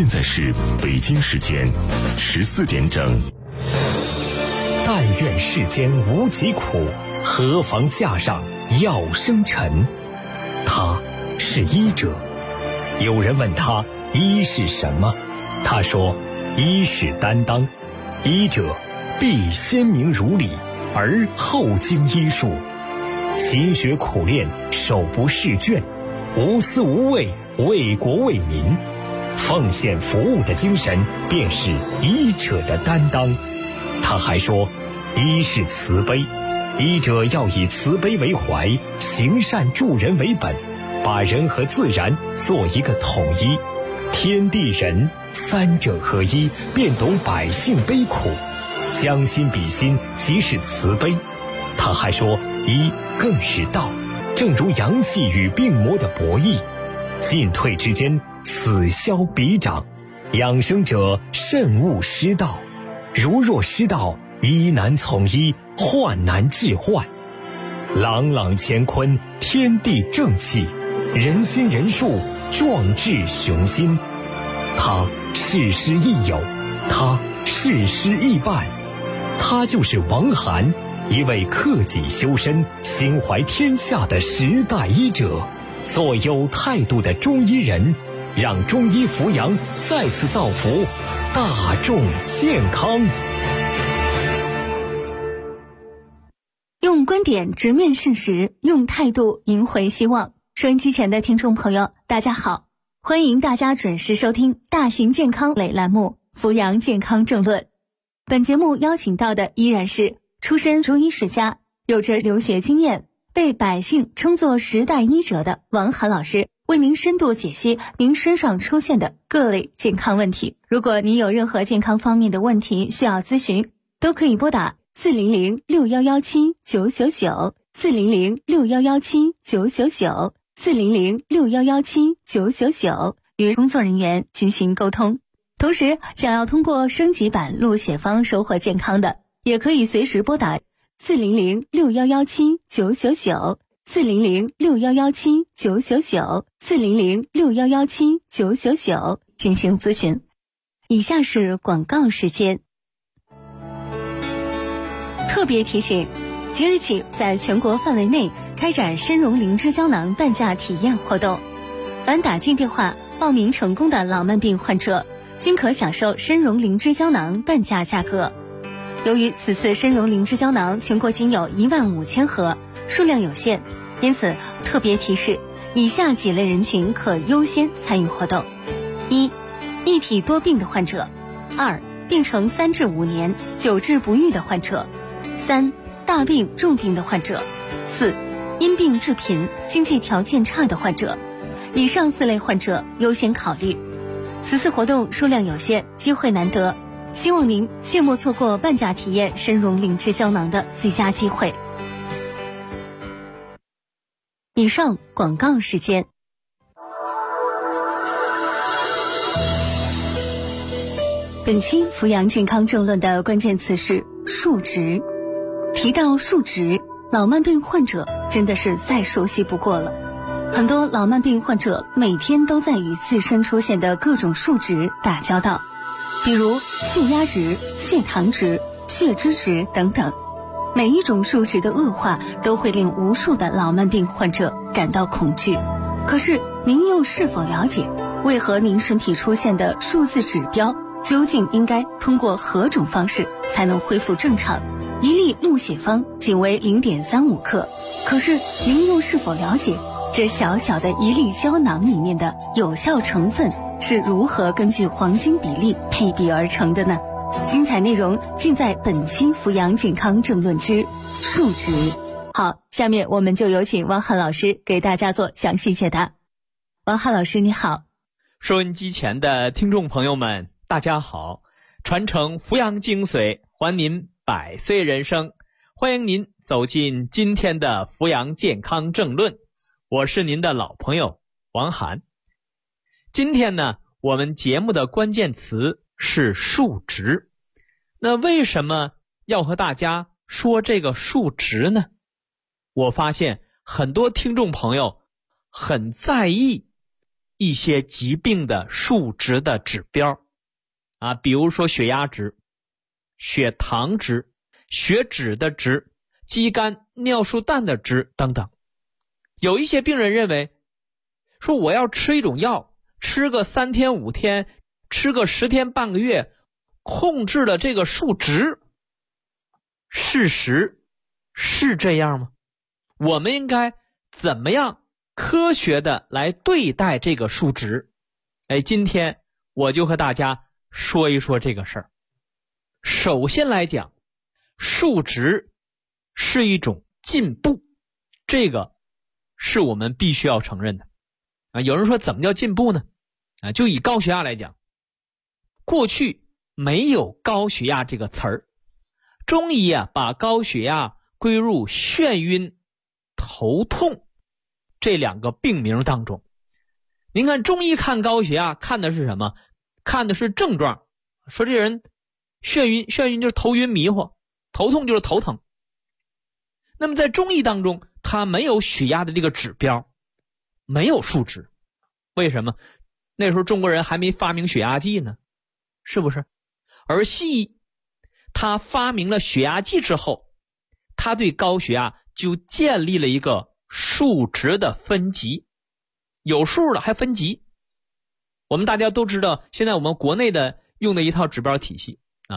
现在是北京时间14点整。 但愿世间无疾苦，何妨架上药生尘。他是医者。有人问他医是什么，他说医是担当。医者必先明如理，而后经医术，勤学苦练，手不释卷，无私无畏，为国为民，奉献服务的精神便是医者的担当。他还说医是慈悲，医者要以慈悲为怀，行善助人为本，把人和自然做一个统一，天地人三者合一，便懂百姓悲苦，将心比心，即是慈悲。他还说医更是道，正如阳气与病魔的博弈，进退之间，此消彼长，养生者慎勿失道，如若失道，医难从医，患难治患。朗朗乾坤，天地正气，人心人术，壮志雄心。他事师亦友，他事师亦伴，他就是王涵，一位克己修身、心怀天下的时代医者，做有态度的中医人，让中医扶阳再次造福大众健康。 用观点直面事实，用态度赢回希望。收音机前的听众朋友，大家好，欢迎大家准时收听大型健康类栏目《扶阳健康政论》。本节目邀请到的依然是出身中医世家，有着留学经验，被百姓称作时代医者的王涵老师，为您深度解析您身上出现的各类健康问题。如果您有任何健康方面的问题需要咨询，都可以拨打400-6117-999 400-6117-999 400-6117-999与工作人员进行沟通。同时，想要通过升级版录写方收获健康的，也可以随时拨打400-6117-999 400-6117-999 400-6117-999进行咨询。以下是广告时间。特别提醒，即日起在全国范围内开展参茸灵芝胶囊半价体验活动，凡打进电话报名成功的老慢病患者均可享受参茸灵芝胶囊半价价格。由于此次参茸灵芝胶囊全国仅有15000盒，数量有限，因此特别提示以下几类人群可优先参与活动：一、一体多病的患者；二、病程3至5年久治不愈的患者；三、大病重病的患者；四、因病致贫、经济条件差的患者。以上4类患者优先考虑。此次活动数量有限，机会难得，希望您切莫错过半价体验参茸灵芝胶囊的最佳机会。以上广告时间。本期扶阳健康政论的关键词是数值。提到数值，老慢病患者真的是再熟悉不过了。很多老慢病患者每天都在与自身出现的各种数值打交道，比如血压值、血糖值、血脂值等等。每一种数值的恶化都会令无数的老慢病患者感到恐惧。可是您又是否了解，为何您身体出现的数字指标究竟应该通过何种方式才能恢复正常？一粒鹿血方仅为 0.35 克，可是您又是否了解这小小的一粒胶囊里面的有效成分是如何根据黄金比例配比而成的呢？精彩内容尽在本期扶阳健康政论之数值。好，下面我们就有请王涵老师给大家做详细解答。王涵老师你好。 收音机前的听众朋友们大家好，传承扶阳精髓，还您百岁人生，欢迎您走进今天的扶阳健康政论，我是您的老朋友王涵。今天呢，我们节目的关键词是数值。那为什么要和大家说这个数值呢？我发现很多听众朋友很在意一些疾病的数值的指标啊，比如说血压值、血糖值、血脂的值、肌酐尿素氮的值等等。有一些病人认为说，我要吃一种药，吃个3天5天，吃个10天半个月，控制了这个数值。事实是这样吗？我们应该怎么样科学的来对待这个数值？今天我就和大家说一说这个事儿。首先来讲，数值是一种进步，这个是我们必须要承认的有人说怎么叫进步呢？就以高血压来讲，过去没有高血压这个词儿，中医把高血压归入眩晕、头痛这2个病名当中。您看中医看高血压看的是什么？看的是症状，说这人眩晕就是头晕迷糊，头痛就是头疼。那么在中医当中，它没有血压的这个指标，没有数值。为什么？那时候中国人还没发明血压计呢，是不是？而西医他发明了血压计之后，他对高血压就建立了一个数值的分级，有数了还分级。我们大家都知道，现在我们国内的用的一套指标体系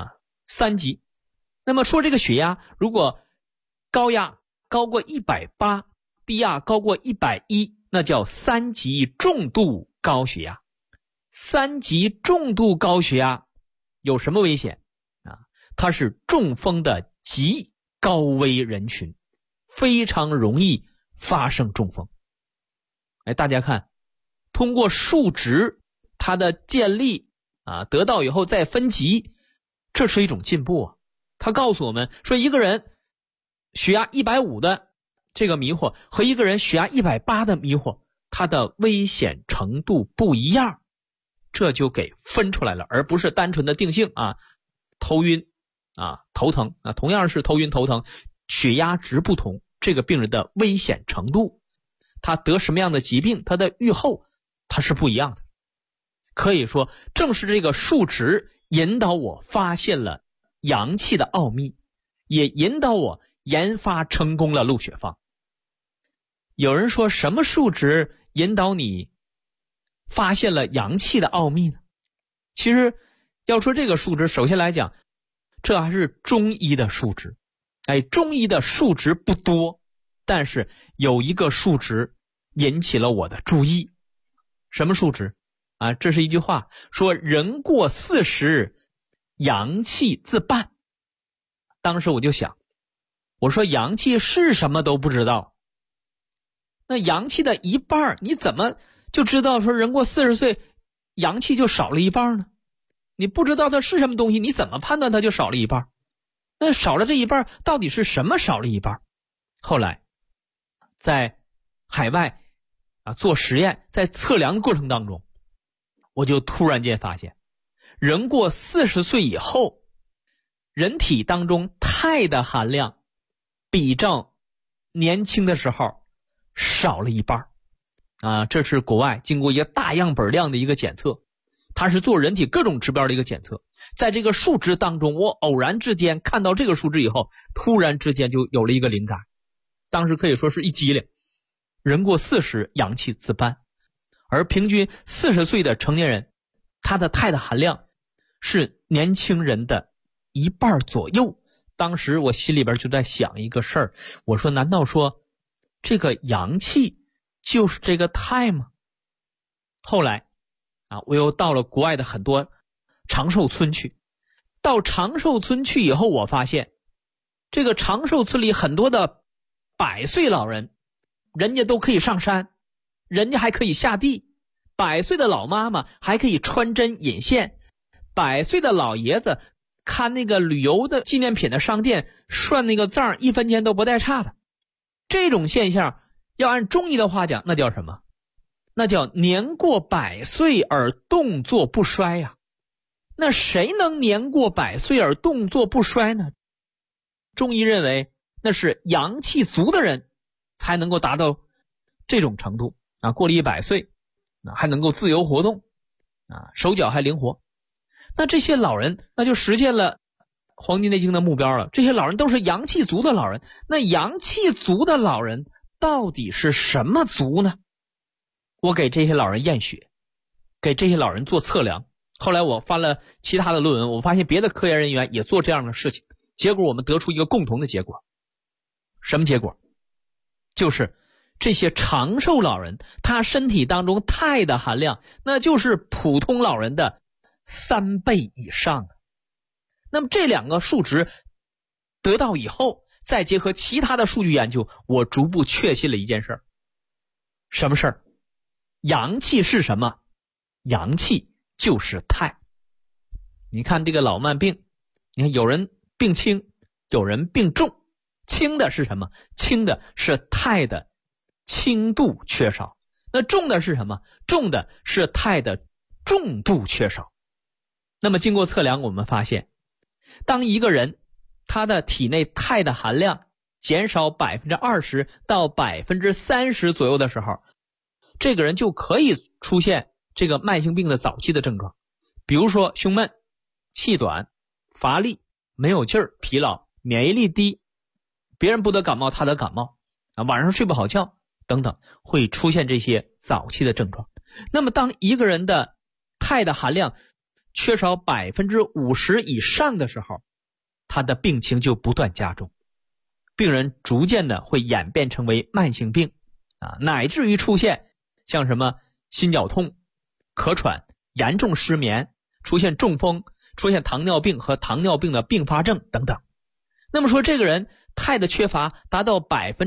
3级。那么说这个血压，如果高压高过180，低压高过110，那叫3级重度高血压。3级重度高血压有什么危险它是中风的极高危人群，非常容易发生中风。大家看，通过数值它的建立得到以后再分级，这是一种进步它告诉我们说，一个人血压150的这个迷惑和一个人血压180的迷惑，它的危险程度不一样，这就给分出来了，而不是单纯的定性头晕头疼同样是头晕头疼，血压值不同，这个病人的危险程度，他得什么样的疾病，他的预后它是不一样的。可以说正是这个数值引导我发现了阳气的奥秘，也引导我研发成功了鹿血方。有人说，什么数值引导你发现了阳气的奥秘呢？其实要说这个数值，首先来讲，这还是中医的数值。中医的数值不多，但是有一个数值引起了我的注意。什么数值这是一句话，说人过40，阳气自半。当时我就想，我说阳气是什么都不知道，那阳气的一半你怎么就知道说人过40岁阳气就少了一半呢？你不知道它是什么东西，你怎么判断它就少了一半？那少了这一半到底是什么少了一半？后来在海外做实验，在测量的过程当中，我就突然间发现，人过40岁以后，人体当中钛的含量比照年轻的时候少了一半这是国外经过一个大样本量的一个检测，它是做人体各种指标的一个检测。在这个数值当中，我偶然之间看到这个数值以后，突然之间就有了一个灵感。当时可以说是一激灵，人过40，阳气自半，而平均40岁的成年人，他的钛的含量是年轻人的一半左右。当时我心里边就在想一个事儿，我说难道说这个阳气就是这个钛吗？后来我又到了国外的很多长寿村去，到长寿村去以后，我发现这个长寿村里很多的100岁老人，人家都可以上山，人家还可以下地，100岁的老妈妈还可以穿针引线，100岁的老爷子看那个旅游的纪念品的商店涮那个账1分钱都不带差的。这种现象要按中医的话讲，那叫什么？那叫年过100岁而动作不衰呀。那谁能年过100岁而动作不衰呢？中医认为那是阳气足的人才能够达到这种程度过了100岁， 还能够自由活动手脚还灵活。那这些老人那就实现了《黄帝内经》的目标了。这些老人都是阳气足的老人。那阳气足的老人到底是什么足呢？我给这些老人验血，给这些老人做测量。后来我翻了其他的论文，我发现别的科研人员也做这样的事情，结果我们得出一个共同的结果。什么结果？就是这些长寿老人他身体当中钛的含量那就是普通老人的3倍以上。那么这两个数值得到以后，再结合其他的数据研究，我逐步确信了一件事。什么事儿？阳气是什么？阳气就是钛。你看这个老慢病，你看有人病轻，有人病重。轻的是什么？轻的是钛的轻度缺少。那重的是什么？重的是钛的重度缺少。那么经过测量，我们发现当一个人他的体内钛的含量减少 20% 到 30% 左右的时候，这个人就可以出现这个慢性病的早期的症状。比如说胸闷、气短、乏力、没有劲儿、疲劳、免疫力低，别人不得感冒他得感冒晚上睡不好觉等等，会出现这些早期的症状。那么当一个人的钛的含量缺少 50% 以上的时候，他的病情就不断加重，病人逐渐的会演变成为慢性病乃至于出现像什么心绞痛、咳喘、严重失眠，出现中风，出现糖尿病和糖尿病的并发症等等。那么说这个人钛的缺乏达到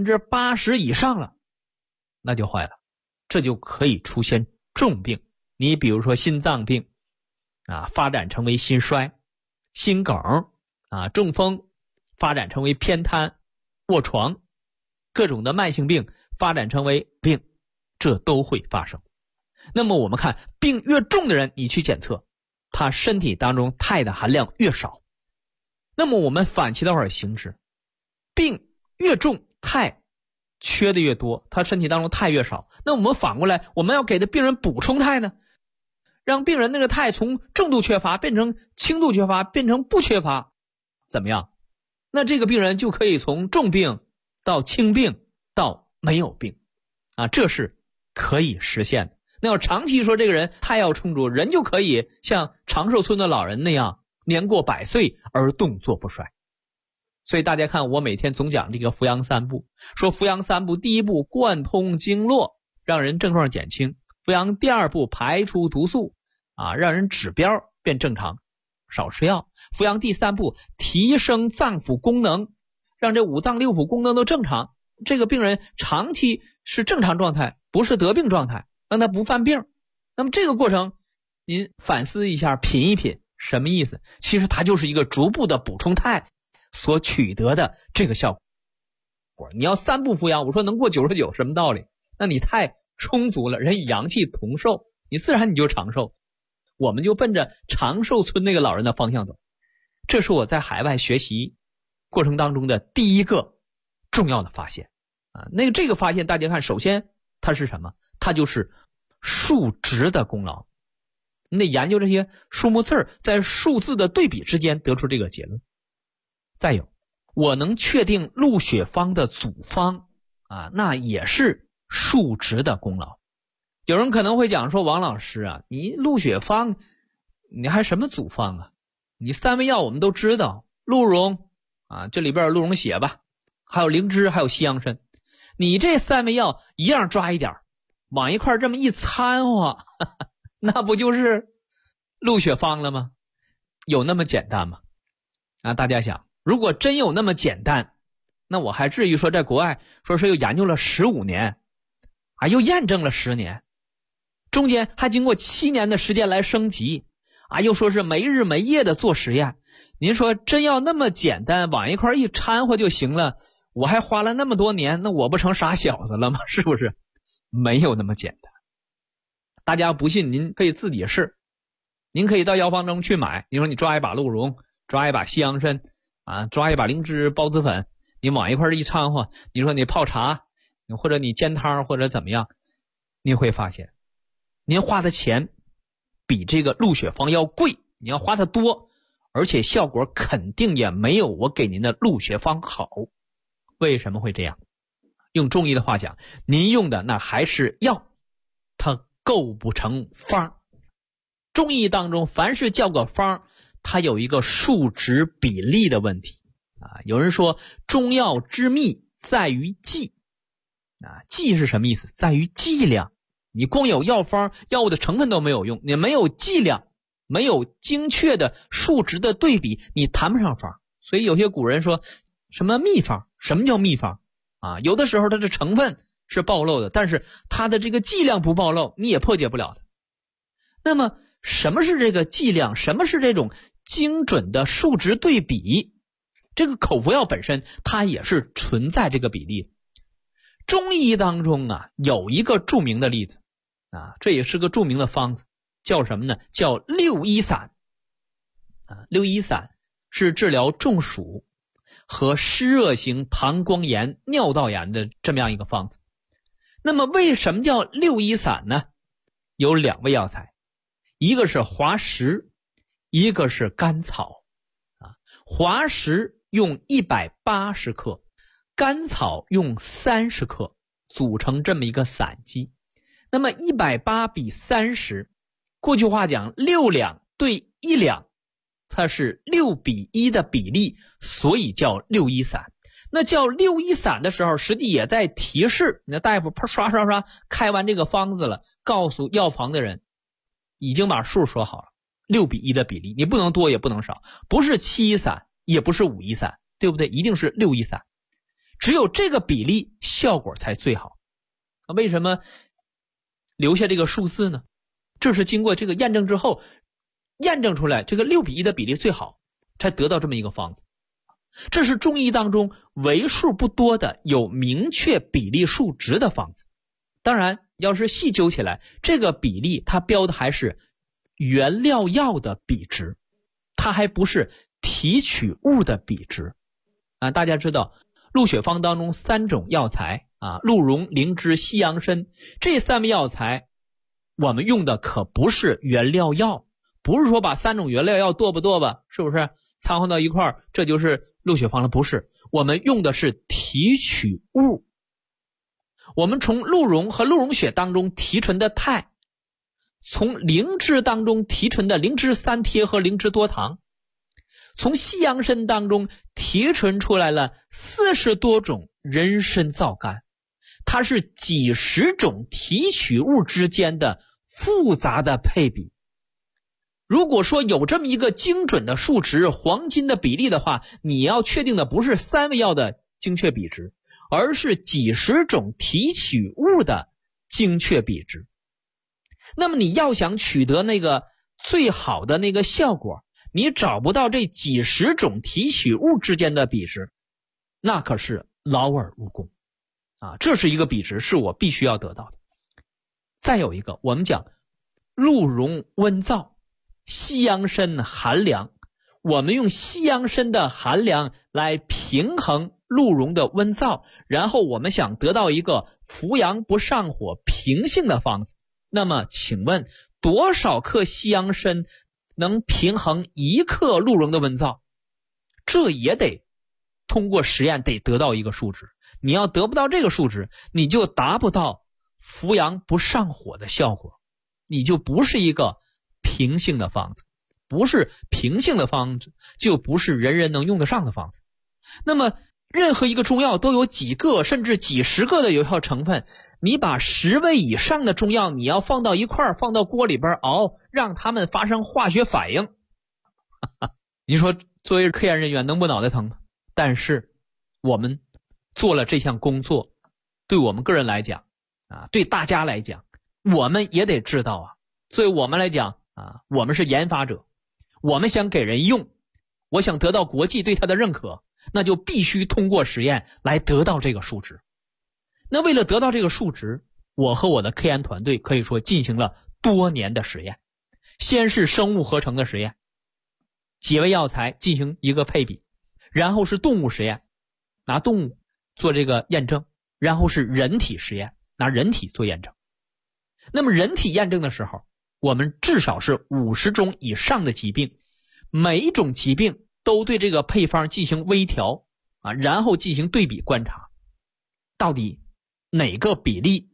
80% 以上了，那就坏了，这就可以出现重病。你比如说心脏病发展成为心衰、心梗中风发展成为偏瘫、卧床，各种的慢性病发展成为病，这都会发生。那么我们看病越重的人，你去检测他身体当中钛的含量越少。那么我们反其道而行之，病越重钛缺的越多，他身体当中钛越少，那我们反过来我们要给的病人补充钛呢，让病人那个钛从重度缺乏变成轻度缺乏，变成不缺乏，怎么样？那这个病人就可以从重病到轻病到没有病这是可以实现的。那要长期说这个人钛要充足，人就可以像长寿村的老人那样年过100岁而动作不衰。所以大家看我每天总讲这个扶阳3步，说扶阳3步第一步贯通经络，让人症状减轻；扶阳第2步排除毒素让人指标变正常，少吃药；扶阳第3步提升脏腑功能，让这5脏6腑功能都正常，这个病人长期是正常状态，不是得病状态，让他不犯病。那么这个过程您反思一下，品一品什么意思？其实它就是一个逐步的补充钛所取得的这个效果。你要3步扶阳，我说能过99，什么道理？那你钛充足了，人与阳气同寿，你自然你就长寿。我们就奔着长寿村那个老人的方向走。这是我在海外学习过程当中的第一个重要的发现这个发现大家看，首先它是什么？它就是数值的功劳。你得研究这些数目字在数字的对比之间得出这个结论。再有，我能确定陆雪芳的组方那也是数值的功劳。有人可能会讲说，王老师你陆雪芳你还什么组方你3味药我们都知道，鹿茸这里边有鹿茸血吧，还有灵芝，还有西洋参，你这3味药一样抓一点，往一块这么一掺和那不就是陆雪芳了吗？有那么简单吗？大家想，如果真有那么简单，那我还至于说在国外说是又研究了15年又验证了10年，中间还经过7年的时间来升级又说是没日没夜的做实验。您说真要那么简单，往一块一掺和就行了，我还花了那么多年，那我不成傻小子了吗？是不是？没有那么简单。大家不信您可以自己试，您可以到药房中去买，你说你抓一把鹿茸，抓一把西洋参抓一把灵芝孢子粉，你往一块一掺和，你说你泡茶或者你煎汤或者怎么样，你会发现您花的钱比这个鹿血芳要贵，你要花的多，而且效果肯定也没有我给您的鹿血芳好。为什么会这样？用中医的话讲，您用的那还是药，它构不成方。中医当中凡是叫个方，它有一个数值比例的问题啊。有人说中药之秘在于剂啊，剂是什么意思？在于剂量。你光有药方，药物的成分都没有用，你没有剂量，没有精确的数值的对比，你谈不上方。所以有些古人说什么秘方？什么叫秘方啊？有的时候它的成分是暴露的，但是它的这个剂量不暴露，你也破解不了的。那么什么是这个剂量？什么是这种精准的数值对比？这个口服药本身它也是存在这个比例的。中医当中啊，有一个著名的例子啊，这也是个著名的方子，叫什么呢？叫六一散啊。六一散是治疗中暑和湿热型膀胱炎、尿道炎的这么样一个方子。那么为什么叫六一散呢？有2味药材，一个是滑石，一个是甘草啊。滑石用180克，甘草用30克，组成这么一个散剂。那么180比30，过去话讲6两对1两，它是6比1的比例，所以叫六一散。那叫六一散的时候，实际也在提示，那大夫刷刷刷开完这个方子了，告诉药房的人已经把数说好了，6比1的比例，你不能多也不能少，不是7一散，也不是5一散，对不对？一定是6一散，只有这个比例效果才最好。为什么留下这个数字呢？这是经过这个验证之后验证出来这个6比1的比例最好，才得到这么一个方子。这是中医当中为数不多的有明确比例数值的方子。当然要是细究起来，这个比例它标的还是原料药的比值，它还不是提取物的比值啊。大家知道鹿血芳当中3种药材啊，鹿茸、灵芝、西洋参，这3味药材我们用的可不是原料药，不是说把3种原料药剁吧，是不是掺和到一块儿这就是鹿血芳了？不是，我们用的是提取物。我们从鹿茸和鹿茸血当中提纯的肽，从灵芝当中提纯的灵芝3萜和灵芝多糖，从西洋参当中提纯出来了40多种人参皂苷，它是几十种提取物之间的复杂的配比。如果说有这么一个精准的数值，黄金的比例的话，你要确定的不是3味药的精确比值，而是几十种提取物的精确比值。那么你要想取得那个最好的那个效果，你找不到这几十种提取物之间的比值，那可是劳而无功啊！这是一个比值，是我必须要得到的。再有一个，我们讲鹿茸温燥，西洋参寒凉，我们用西洋参的寒凉来平衡鹿茸的温燥，然后我们想得到一个扶阳不上火平性的方子。那么请问多少克西洋参能平衡1克鹿茸的温燥？这也得通过实验得得到一个数值，你要得不到这个数值，你就达不到扶阳不上火的效果，你就不是一个平性的方子，不是平性的方子，就不是人人能用得上的方子。那么任何一个中药都有几个甚至几十个的有效成分，你把10味以上的中药你要放到一块儿，放到锅里边熬，让它们发生化学反应你说作为科研人员能不脑袋疼吗？但是我们做了这项工作，对我们个人来讲啊，对大家来讲，我们也得知道啊，作为我们来讲啊，我们是研发者，我们想给人用，我想得到国际对它的认可，那就必须通过实验来得到这个数值。那为了得到这个数值，我和我的科研团队可以说进行了多年的实验。先是生物合成的实验，几味药材进行一个配比，然后是动物实验，拿动物做这个验证，然后是人体实验，拿人体做验证。 那么人体验证的时候，我们至少是50种以上的疾病，每一种疾病都对这个配方进行微调然后进行对比观察，到底哪个比例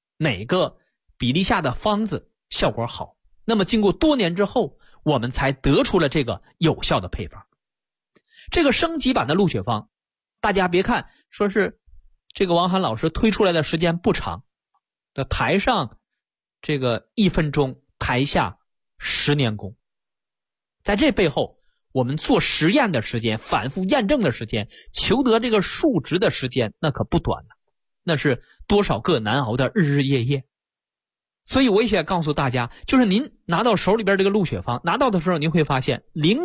下的方子效果好。那么经过多年之后，我们才得出了这个有效的配方。这个升级版的鹿血方，大家别看说是这个王涵老师推出来的时间不长，台上这个1分钟，台下10年功。在这背后，我们做实验的时间，反复验证的时间，求得这个数值的时间，那可不短了，那是多少个难熬的日日夜夜。所以我也想告诉大家，就是您拿到手里边这个鹿血方，拿到的时候您会发现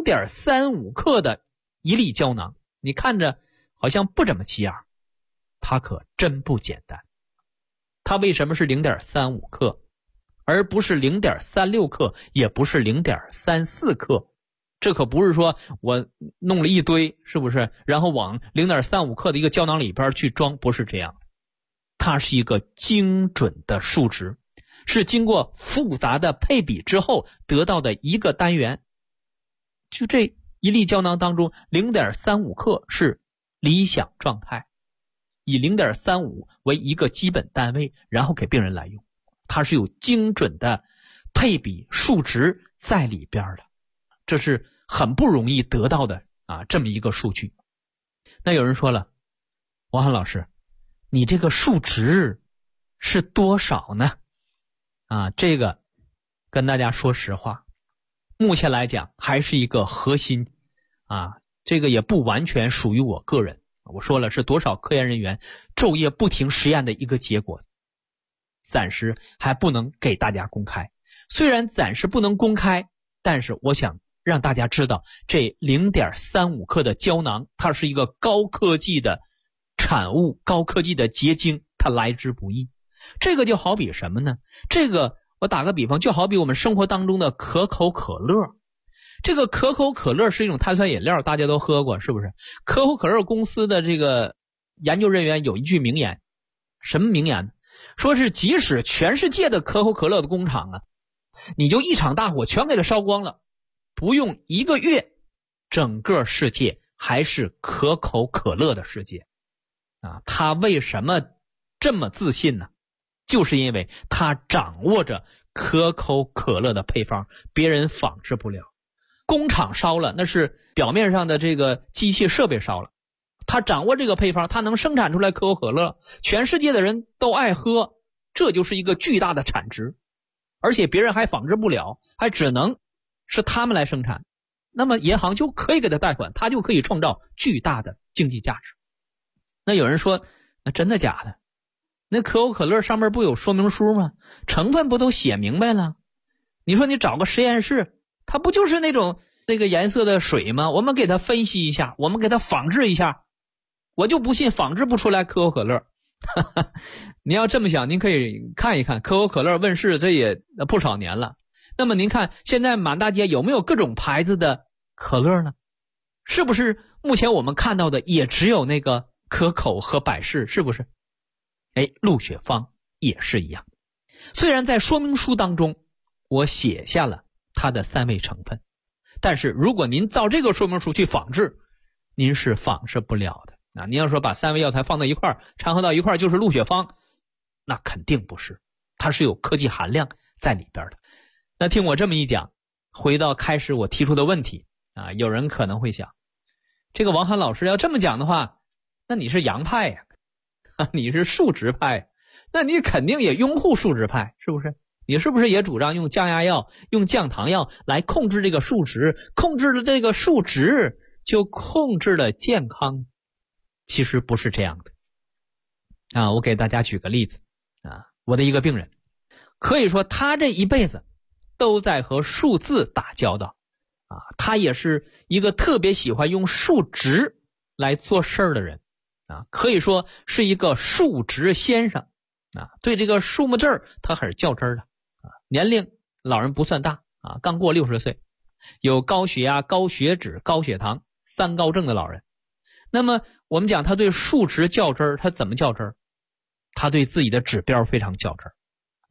0.35 克的1粒胶囊，你看着好像不怎么起眼，它可真不简单。它为什么是 0.35 克而不是 0.36 克，也不是 0.34 克？这可不是说我弄了一堆，是不是？然后往 0.35 克的一个胶囊里边去装，不是这样。它是一个精准的数值，是经过复杂的配比之后得到的一个单元。就这1粒胶囊当中 0.35 克是理想状态，以 0.35 为一个基本单位，然后给病人来用。它是有精准的配比数值在里边的，这是很不容易得到的这么一个数据。那有人说了，王涵老师，你这个数值是多少呢？这个跟大家说实话，目前来讲还是一个核心这个也不完全属于我个人。我说了是多少科研人员昼夜不停实验的一个结果，暂时还不能给大家公开。虽然暂时不能公开，但是我想让大家知道，这 0.35 克的胶囊，它是一个高科技的产物，高科技的结晶，它来之不易。这个就好比什么呢？这个我打个比方，就好比我们生活当中的可口可乐。这个可口可乐是一种碳酸饮料，大家都喝过，是不是？可口可乐公司的这个研究人员有一句名言，什么名言呢？说是即使全世界的可口可乐的工厂你就一场大火全给它烧光了，不用1个月，整个世界还是可口可乐的世界他为什么这么自信呢？就是因为他掌握着可口可乐的配方，别人仿制不了。工厂烧了，那是表面上的这个机器设备烧了，他掌握这个配方，他能生产出来可口可乐，全世界的人都爱喝，这就是一个巨大的产值，而且别人还仿制不了，还只能是他们来生产，那么银行就可以给他贷款，他就可以创造巨大的经济价值。那有人说，那真的假的？那可口可乐上面不有说明书吗？成分不都写明白了？你说你找个实验室，它不就是那种那个颜色的水吗？我们给它分析一下，我们给它仿制一下，我就不信仿制不出来可口可乐。您要这么想，您可以看一看可口可乐问世这也不少年了，那么您看现在满大街有没有各种牌子的可乐呢？是不是目前我们看到的也只有那个可口和百事，是不是？鹿血方也是一样，虽然在说明书当中我写下了它的3味成分，但是如果您照这个说明书去仿制，您是仿制不了的您要说把3味药材放到一块儿，掺和到一块儿就是鹿血方，那肯定不是，它是有科技含量在里边的。那听我这么一讲，回到开始我提出的问题有人可能会想，这个王涵老师要这么讲的话，那你是洋派呀你是数值派，那你肯定也拥护数值派，是不是？你是不是也主张用降压药、用降糖药来控制这个数值？控制了这个数值，就控制了健康？其实不是这样的我给大家举个例子我的一个病人，可以说他这一辈子都在和数字打交道他也是一个特别喜欢用数值来做事儿的人可以说是一个数值先生对这个数目字他很较真的年龄老人不算大刚过60岁，有高血压、高血脂、高血糖3高症的老人。那么我们讲他对数值较真，他怎么较真？他对自己的指标非常较真，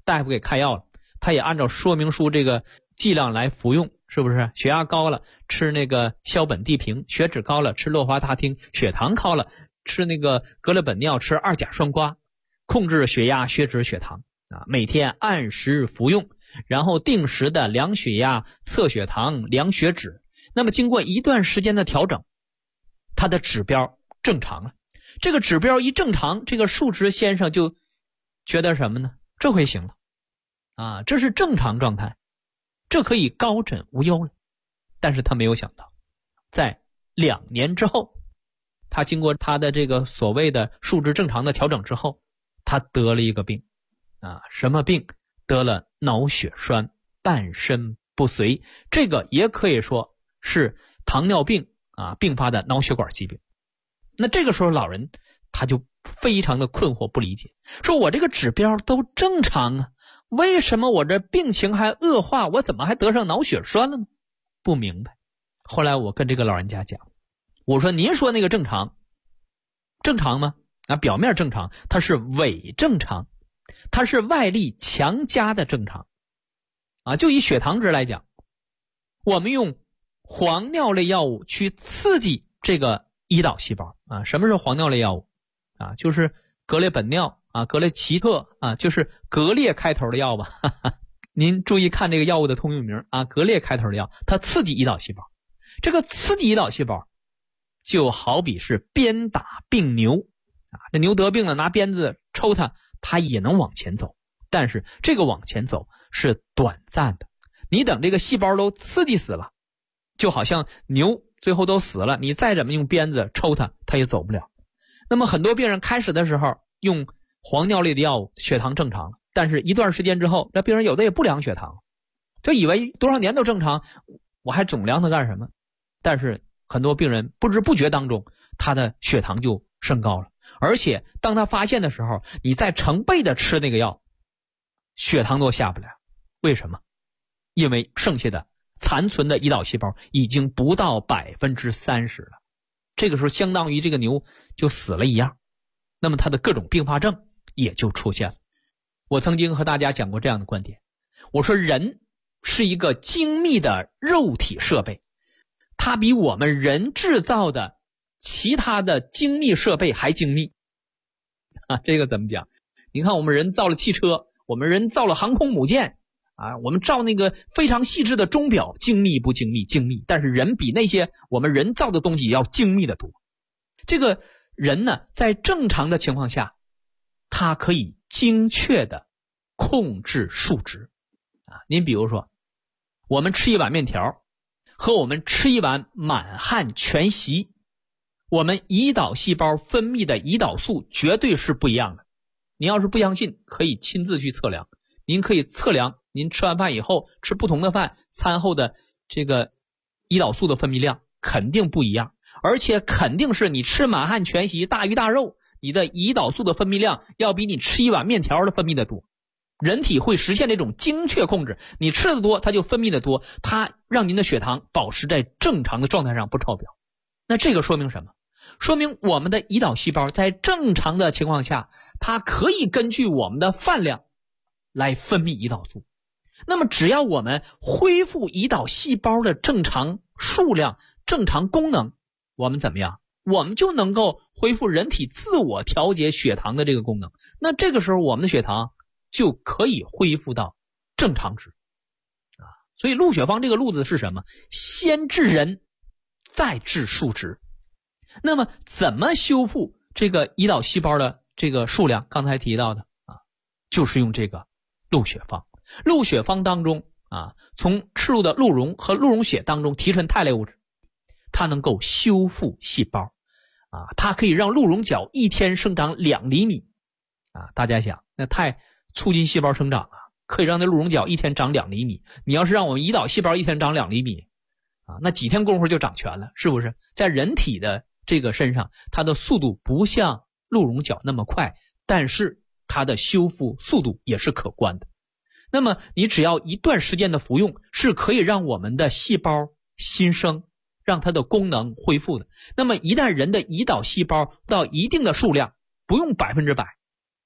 大夫给开药了，他也按照说明书这个剂量来服用，是不是？血压高了吃那个硝苯地平，血脂高了吃洛华他汀，血糖高了吃那个格列本脲，吃2甲双胍，控制血压、血脂、血糖啊，每天按时服用，然后定时的量血压、测血糖、量血脂。那么经过一段时间的调整，它的指标正常了。这个指标一正常，这个数值先生就觉得什么呢？这回行了啊，这是正常状态，这可以高枕无忧了。但是他没有想到，在2年之后，他经过他的这个所谓的数值正常的调整之后，他得了一个病啊，什么病？得了脑血栓，半身不遂。这个也可以说是糖尿病啊并发的脑血管疾病。那这个时候老人他就非常的困惑不理解，说我这个指标都正常啊，为什么我这病情还恶化，我怎么还得上脑血栓了呢？不明白。后来我跟这个老人家讲，我说您说那个正常吗？啊，表面正常，它是伪正常，它是外力强加的正常啊。就以血糖值来讲，我们用黄尿类药物去刺激这个胰岛细胞啊。什么是黄尿类药物啊？就是格列本脲啊、格列齐特啊，就是格列开头的药吧。您注意看这个药物的通用名啊，格列开头的药，它刺激胰岛细胞。这个刺激胰岛细胞就好比是鞭打病牛啊，这牛得病了，拿鞭子抽它，它也能往前走，但是这个往前走是短暂的。你等这个细胞都刺激死了，就好像牛最后都死了，你再怎么用鞭子抽它，它也走不了。那么很多病人开始的时候用黄尿类的药物，血糖正常了，但是一段时间之后，这病人有的也不量血糖，就以为多少年都正常，我还总量它干什么？但是很多病人不知不觉当中，他的血糖就升高了，而且当他发现的时候，你再成倍的吃那个药，血糖都下不来。为什么？因为剩下的残存的胰岛细胞已经不到 30% 了，这个时候相当于这个牛就死了一样，那么它的各种并发症也就出现了。我曾经和大家讲过这样的观点，我说人是一个精密的肉体设备，它比我们人制造的其他的精密设备还精密啊。这个怎么讲？你看我们人造了汽车，我们人造了航空母舰啊，我们造那个非常细致的钟表，精密不精密？精密。但是人比那些我们人造的东西要精密的多。这个人呢，在正常的情况下，他可以精确的控制数值啊。您比如说，我们吃一碗面条和我们吃一碗满汉全席，我们胰岛细胞分泌的胰岛素绝对是不一样的。你要是不相信，可以亲自去测量。您可以测量您吃完饭以后吃不同的饭，餐后的这个胰岛素的分泌量肯定不一样，而且肯定是你吃满汉全席大鱼大肉，你的胰岛素的分泌量要比你吃一碗面条的分泌的多。人体会实现这种精确控制，你吃的多它就分泌的多，它让您的血糖保持在正常的状态上，不超标。那这个说明什么？说明我们的胰岛细胞在正常的情况下，它可以根据我们的饭量来分泌胰岛素。那么只要我们恢复胰岛细胞的正常数量、正常功能，我们怎么样？我们就能够恢复人体自我调节血糖的这个功能。那这个时候我们的血糖就可以恢复到正常值啊。所以陆雪芳这个路子是什么？先治人，再治数值。那么怎么修复这个胰岛细胞的这个数量？刚才提到的啊，就是用这个鹿血芳。鹿血芳当中啊，从赤鹿的鹿茸和鹿茸血当中提纯肽类物质，它能够修复细胞啊，它可以让鹿茸角一天生长2厘米啊。大家想，那肽促进细胞生长啊，可以让那鹿茸角一天长2厘米。你要是让我们胰岛细胞一天长2厘米啊，那几天功夫就长全了，是不是？在人体的这个身上，它的速度不像鹿茸角那么快，但是它的修复速度也是可观的。那么你只要一段时间的服用，是可以让我们的细胞新生，让它的功能恢复的。那么一旦人的胰岛细胞到一定的数量，不用100%，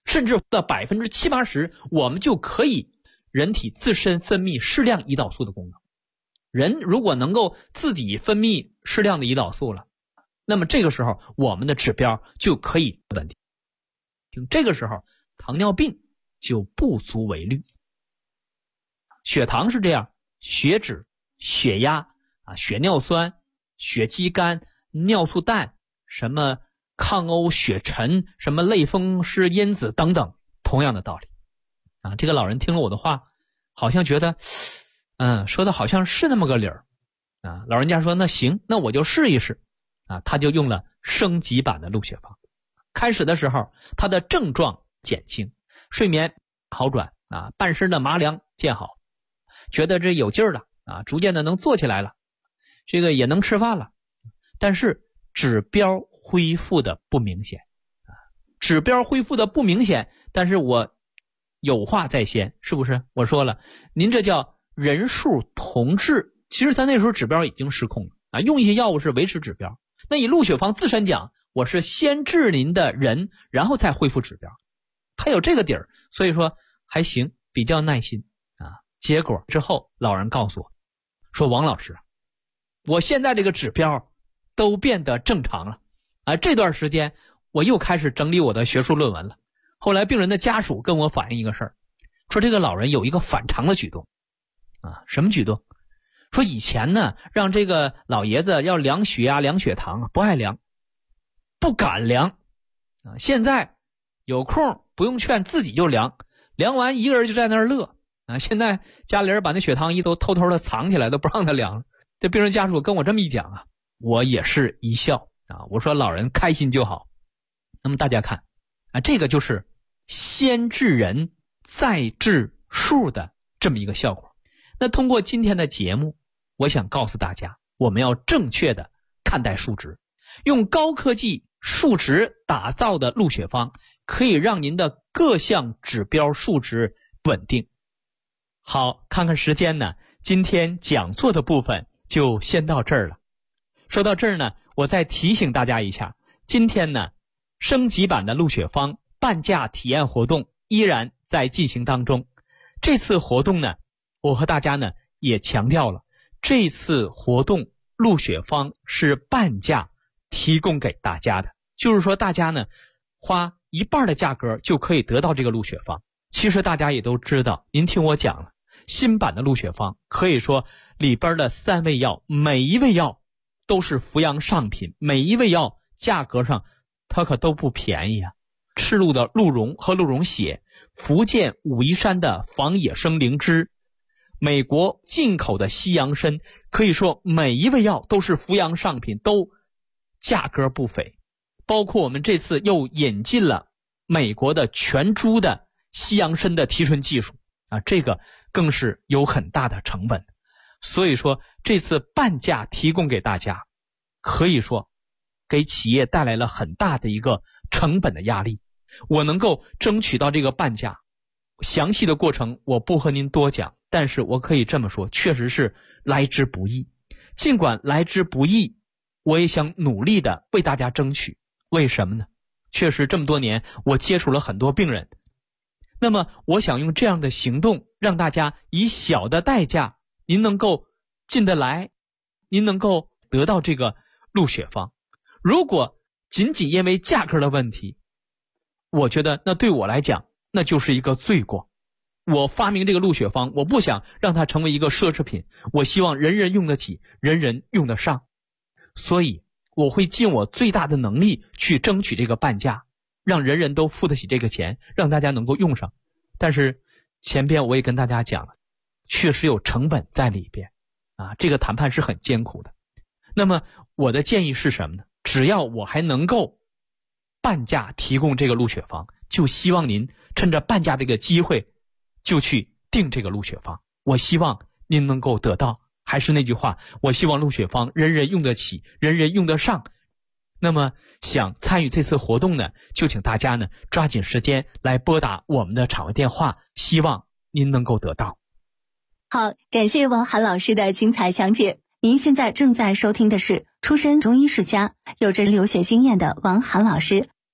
甚至到70%、80%，我们就可以人体自身分泌适量胰岛素的功能。人如果能够自己分泌适量的胰岛素了，那么这个时候我们的指标就可以稳定。这个时候糖尿病就不足为虑。血糖是这样，血脂、血压血尿酸、血肌酐、尿素氮、什么抗欧血沉、什么类风湿因子等等，同样的道理这个老人听了我的话，好像觉得说的好像是那么个理儿老人家说那行，那我就试一试他就用了升级版的鹿血芳。开始的时候他的症状减轻，睡眠好转半身的麻凉见好，觉得这有劲儿了逐渐的能坐起来了，这个也能吃饭了，但是指标恢复的不明显指标恢复的不明显。但是我有话在先，是不是？我说了，您这叫人数同治，其实他那时候指标已经失控了用一些药物是维持指标。那以鹿血芳自身讲，我是先治您的人，然后再恢复指标，他有这个底儿，所以说还行，比较耐心结果之后老人告诉我说，王老师，我现在这个指标都变得正常了这段时间我又开始整理我的学术论文了。后来病人的家属跟我反映一个事儿，说这个老人有一个反常的举动什么举动？说以前呢让这个老爷子要量血压量血糖不爱量，不敢量现在有空不用劝自己就量，量完一个人就在那儿乐现在家里人把那血糖仪都偷偷的藏起来，都不让他量了。这病人家属跟我这么一讲我也是一笑我说老人开心就好。那么大家看这个就是先治人再治数的这么一个效果。那通过今天的节目，我想告诉大家，我们要正确的看待数值，用高科技数值打造的鹿血芳可以让您的各项指标数值稳定。好，看看时间呢，今天讲座的部分就先到这儿了。说到这儿呢，我再提醒大家一下，今天呢升级版的鹿血芳半价体验活动依然在进行当中。这次活动呢，我和大家呢也强调了，这次活动鹿血芳是半价提供给大家的，就是说大家呢花一半的价格就可以得到这个鹿血芳。其实大家也都知道，您听我讲了，新版的鹿血芳可以说里边的3味药，每一味药都是服养上品，每一味药价格上它可都不便宜赤鹿的鹿茸和鹿茸血，福建武夷山的仿野生灵芝，美国进口的西洋参，可以说每一味药都是服养上品，都价格不菲。包括我们这次又引进了美国的全株的西洋参的提纯技术这个更是有很大的成本。所以说这次半价提供给大家，可以说给企业带来了很大的一个成本的压力。我能够争取到这个半价，详细的过程我不和您多讲，但是我可以这么说，确实是来之不易。尽管来之不易，我也想努力的为大家争取。为什么呢？确实这么多年我接触了很多病人，那么我想用这样的行动让大家以小的代价，您能够进得来，您能够得到这个鹿血芳。如果仅仅因为价格的问题，我觉得那对我来讲那就是一个罪过。我发明这个鹿血芳，我不想让它成为一个奢侈品，我希望人人用得起，人人用得上。所以我会尽我最大的能力去争取这个半价，让人人都付得起这个钱，让大家能够用上。但是前边我也跟大家讲了，确实有成本在里边这个谈判是很艰苦的。那么我的建议是什么呢？只要我还能够半价提供这个鹿血芳，就希望您趁着半价这个机会就去订这个鹿血芳。我希望您能够得到，还是那句话，我希望鹿血芳人人用得起，人人用得上。那么想参与这次活动呢，就请大家呢抓紧时间来拨打我们的场外电话，希望您能够得到。 好，感谢王涵老师的精彩讲解。您现在正在收听的是出身中医世家、有着留学经验的王涵老师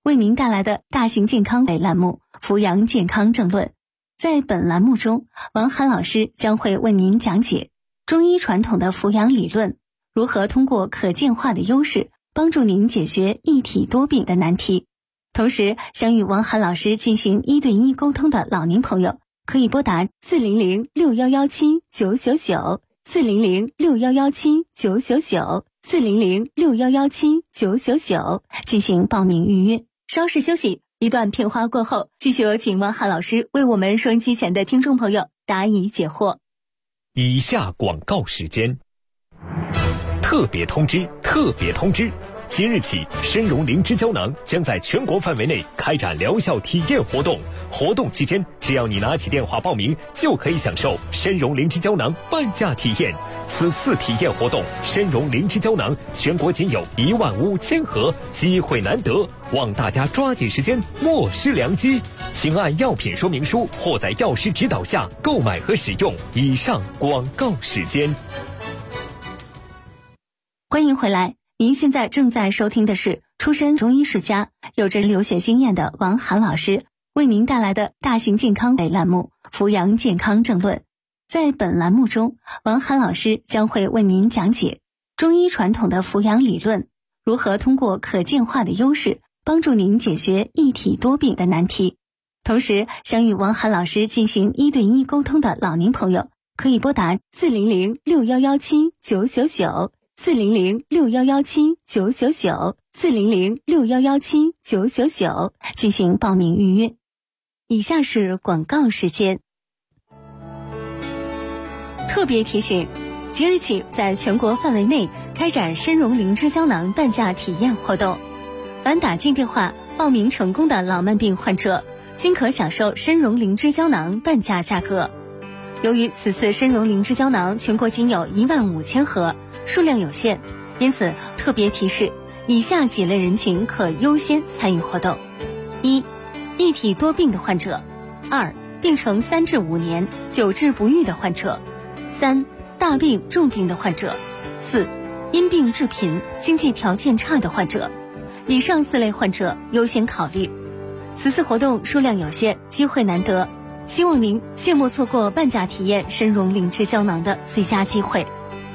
为您带来的大型健康类栏目《扶阳健康正论》。在本栏目中，王涵老师将会为您讲解中医传统的扶阳理论，如何通过可见化的优势帮助您解决一体多病的难题。同时，想与王涵老师进行1对1沟通的老年朋友，可以拨打4006117999400 40061179999 40061179999进行报名预约。稍事休息，一段片花过后，继续有请王涵老师为我们收音机前的听众朋友答疑解惑。 以下广告时间。特别通知！即日起，参茸灵芝胶囊将在全国范围内开展疗效体验活动。活动期间，只要你拿起电话报名，就可以享受参茸灵芝胶囊半价体验。此次体验活动，参茸灵芝胶囊全国仅有15000盒，机会难得，望大家抓紧时间，莫失良机。请按药品说明书或在药师指导下购买和使用。以上广告时间。 欢迎回来，您现在正在收听的是出身中医世家、有着留学经验的王涵老师为您带来的大型健康类栏目《扶阳健康正论》。在本栏目中，王涵老师将会为您讲解中医传统的扶阳理论，如何通过可见化的优势帮助您解决一体多病的难题。同时，想与王涵老师进行1对1沟通的老年朋友，可以拨打40061179999 40061179999 40061179999进行报名预约。以下是广告时间。特别提醒，即日起在全国范围内开展参茸灵芝胶囊半价体验活动，凡打进电话报名成功的老慢病患者，均可享受参茸灵芝胶囊半价价格。由于此次参茸灵芝胶囊全国仅有15000盒，数量有限，因此特别提示以下几类人群可优先参与活动： 1. 一体多病的患者； 2. 病程3至5年久治不愈的患者； 3. 大病重病的患者； 4. 因病致贫、经济条件差的患者。以上4类患者优先考虑。此次活动数量有限，机会难得，希望您切莫错过半价体验参茸灵芝胶囊的最佳机会。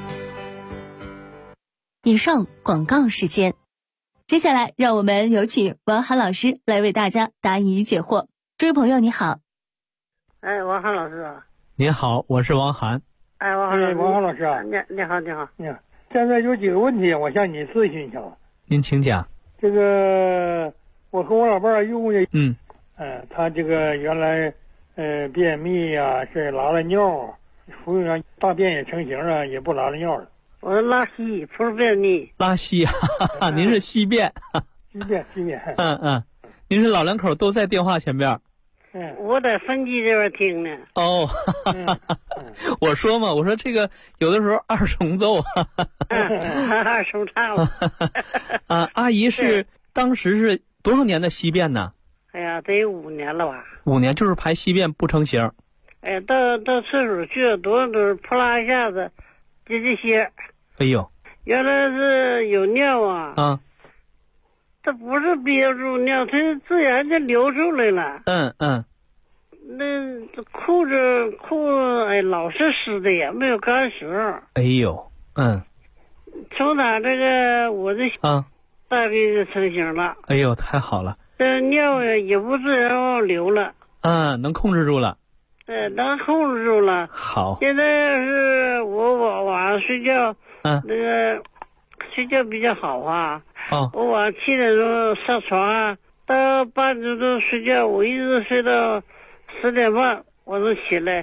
以上广告时间，接下来让我们有请王涵老师来为大家答疑解惑。这位朋友你好。 王涵老师啊。 您好，我是王涵。 王涵老师啊。你好。 现在有几个问题，我向你咨询一下。 您请讲。 这个我和我老伴儿用的，他这个原来便秘啊，是拉了尿啊，服用上大便也成型了，也不拉了尿了。 我是拉稀，不是便秘。 拉稀啊，您是稀便。 稀便。 您是老两口都在电话前边。 我在分机这边听呢。 哦，我说嘛，我说这个有的时候二重奏。 二重唱了。 阿姨是当时是多少年的稀便呢？ 哎呀，得有5年了吧。 5年，就是排稀便不成形。 哎，到厕所去了多少都扑啦一下子就这些。 哎呦， 原来是有尿啊。它不是憋住尿，它自然就流出来了。那裤子老是湿的，也没有干时候。 哎呦， 从哪这个我这大便就成型了。 哎呦，太好了。 这尿也不自然往流了。 能控制住了。 能控制住了。 好。 现在是我晚上睡觉，那个睡觉比较好啊。我晚上7点钟上床，到8点钟睡觉，我一直睡到10点半，我能起来，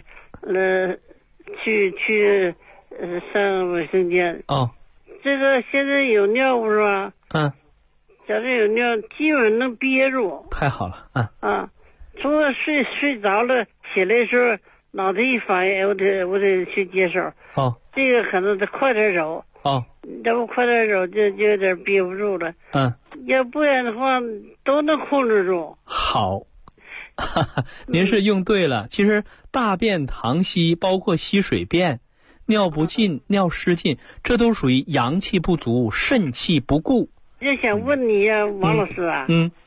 去上卫生间。这个现在有尿不是吧？假如有尿，基本能憋住。 太好了。 除了睡着了，起来的时候脑袋一反应，我得去接手。这个可能得快点走。要不快点走就有点憋不住了。要不然的话都能控制住。 好。您是用对了。其实大便溏稀，包括稀水便、尿不尽、尿失禁，这都属于阳气不足、肾气不固。 就想问你呀，王老师啊。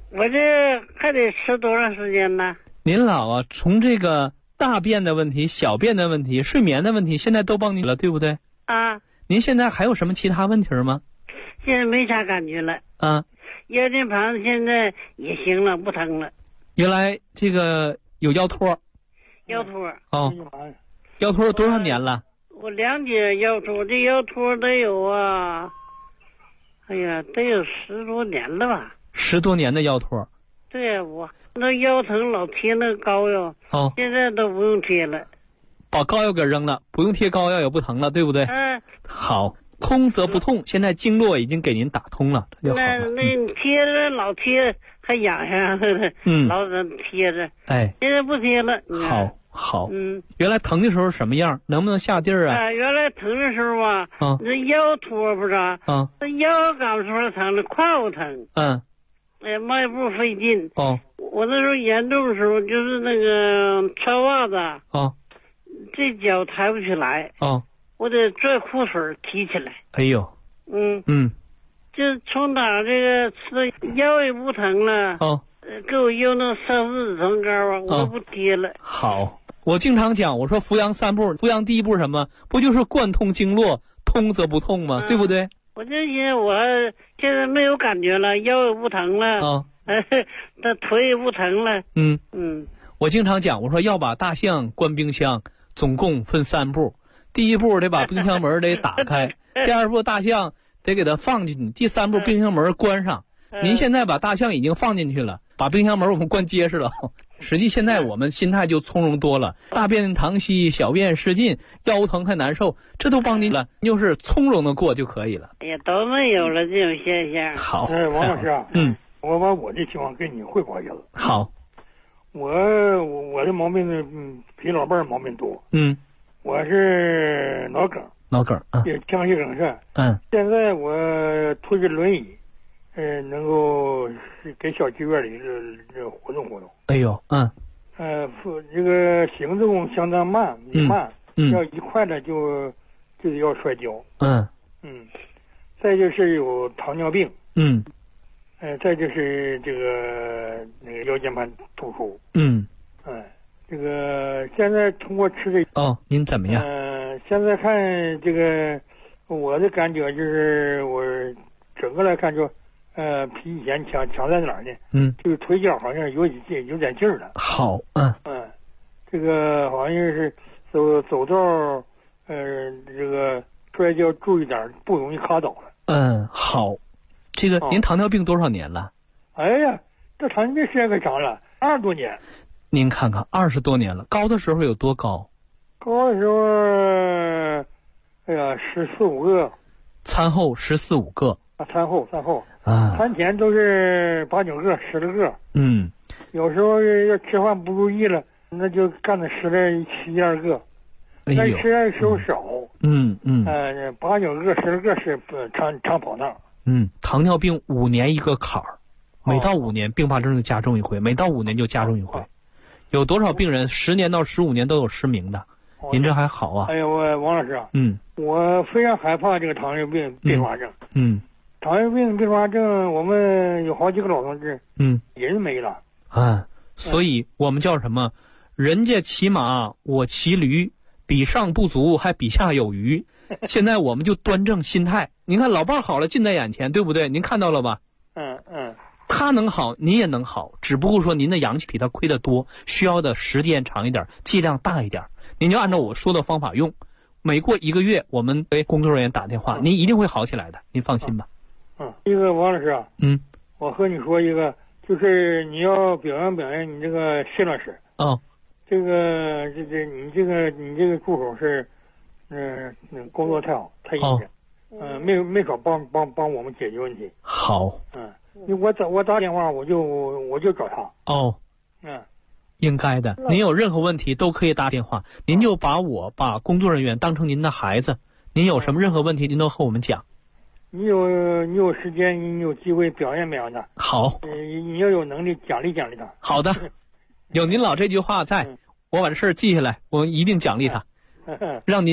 我这还得吃多长时间呢？ 您老啊，从这个大便的问题、小便的问题、睡眠的问题，现在都帮您了，对不对？ 啊。 您现在还有什么其他问题吗？ 现在没啥感觉了。 啊。 腰间盘现在也行了，不疼了。 原来这个有腰托。 腰托。 哦。腰托多少年了？ 我2节腰托，这腰托得有啊，哎呀，得有10多年了吧 ？10多年的腰托。 对，我那腰疼老贴那个膏药，现在都不用贴了， 把膏药给扔了，不用贴膏药也不疼了，对不对？好，通则不痛，现在经络已经给您打通了，这就好了。 那贴着老贴还痒痒的，老贴着，现在不贴了。 好，原来疼的时候什么样？能不能下地儿啊？ 原来疼的时候啊，这腰托不是那腰感不出来疼了，胯骨疼。迈步费劲。我那时候严重的时候，就是那个穿袜子这脚抬不起来。我得拽裤腿提起来。 哎呦。 就从哪这个吃腰也不疼了。给我用那3附子藤膏啊，我都不贴了。 好，我经常讲，我说扶阳3步，扶阳第1步什么？不就是贯通经络，通则不痛吗？对不对？ 我就寻思，我现在没有感觉了，腰也不疼了，那腿也不疼了。 我经常讲，我说要把大象关冰箱，总共分3步。第1步得把冰箱门得打开，第2步大象得给它放进去，第3步冰箱门关上。您现在把大象已经放进去了，把冰箱门我们关结实了。实际现在我们心态就从容多了，大便溏稀，小便失禁，腰疼还难受，这都帮您了，就是从容的过就可以了。 也都没有了这种现象。 好， 王老师啊，我把我的情况跟你汇报一下子。 好， 我的毛病呢，比老伴儿毛病多。我是脑梗也腔隙梗塞。现在我推着轮椅。能够是给小剧院里这活动活动。 哎呦， 这个行动相当慢，要一快的就得要摔跤。再就是有糖尿病。再就是这个那个腰间盘突出。这个现在通过吃这您怎么样？ 现在看这个我的感觉就是我整个来看就。比以前强在哪儿呢？这个腿脚好像有点劲儿了。 好， 这个好像是走道，这个摔跤注意点，不容易卡倒了。 好，这个您糖尿病多少年了？ 哎呀，这糖尿病时间可长了，20多年。 您看看，20多年了，高的时候有多高？ 高的时候，哎呀，14、15个。 餐后14、15个。 餐后餐前都是8、9个、10来个。有时候要吃饭不注意了，那就干到10来、7、2个。但吃的时候少。8、9个、10来个是长跑道。 糖尿病5年一个坎儿，每到5年并发症就加重一回，每到5年就加重一回。有多少病人10年到15年都有失明的？您这还好啊？ 哎呀，王老师啊，我非常害怕这个糖尿病并发症。糖尿病并发症，我们有好几个老同志，人没了。 所以我们叫什么？人家骑马，我骑驴，比上不足，还比下有余。现在我们就端正心态。您看老伴好了，近在眼前，对不对？您看到了吧？他能好，您也能好，只不过说您的阳气比他亏得多，需要的时间长一点，剂量大一点。您就按照我说的方法用，每过1个月，我们给工作人员打电话，您一定会好起来的，您放心吧。 这个王老师啊，我和你说一个，就是你要表扬你这个谢老师。这个你这个助手是，工作太好，太认真，没少帮我们解决问题。 好。 我打电话我就找他。 应该的。您有任何问题都可以打电话，您就把工作人员当成您的孩子，您有什么任何问题您都和我们讲。 你有时间，你有机会表现他。 好。 你要有能力奖励他。 好的，有您老这句话在，我把这事儿记下来，我一定奖励他，让您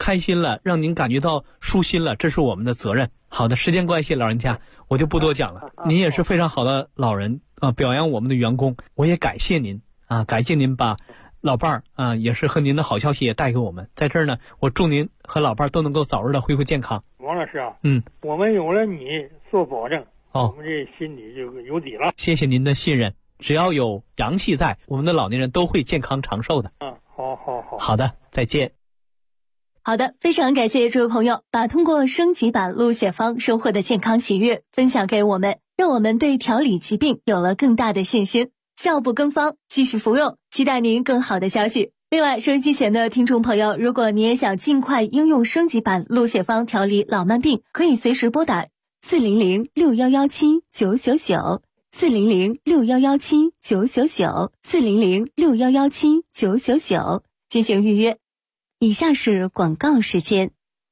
开心了，让您感觉到舒心了，这是我们的责任。好的，时间关系，老人家我就不多讲了。您也是非常好的老人啊，表扬我们的员工，我也感谢您啊，感谢您把老伴儿啊，也是和您的好消息也带给我们。在这儿呢，我祝您和老伴儿都能够早日的恢复健康。 王老师啊，我们有了你做保证，我们这心里就有底了。 谢谢您的信任，只要有阳气在，我们的老年人都会健康长寿的。好的，再见。 好的，非常感谢这位朋友把通过升级版鹿血方收获的健康喜悦分享给我们，让我们对调理疾病有了更大的信心。效不更方，继续服用，期待您更好的消息。另外，收音机前的听众朋友，如果你也想尽快应用升级版鹿血方调理老慢病，可以随时拨打400-6117-999，400-6117-999，400-6117-999进行预约。以下是广告时间。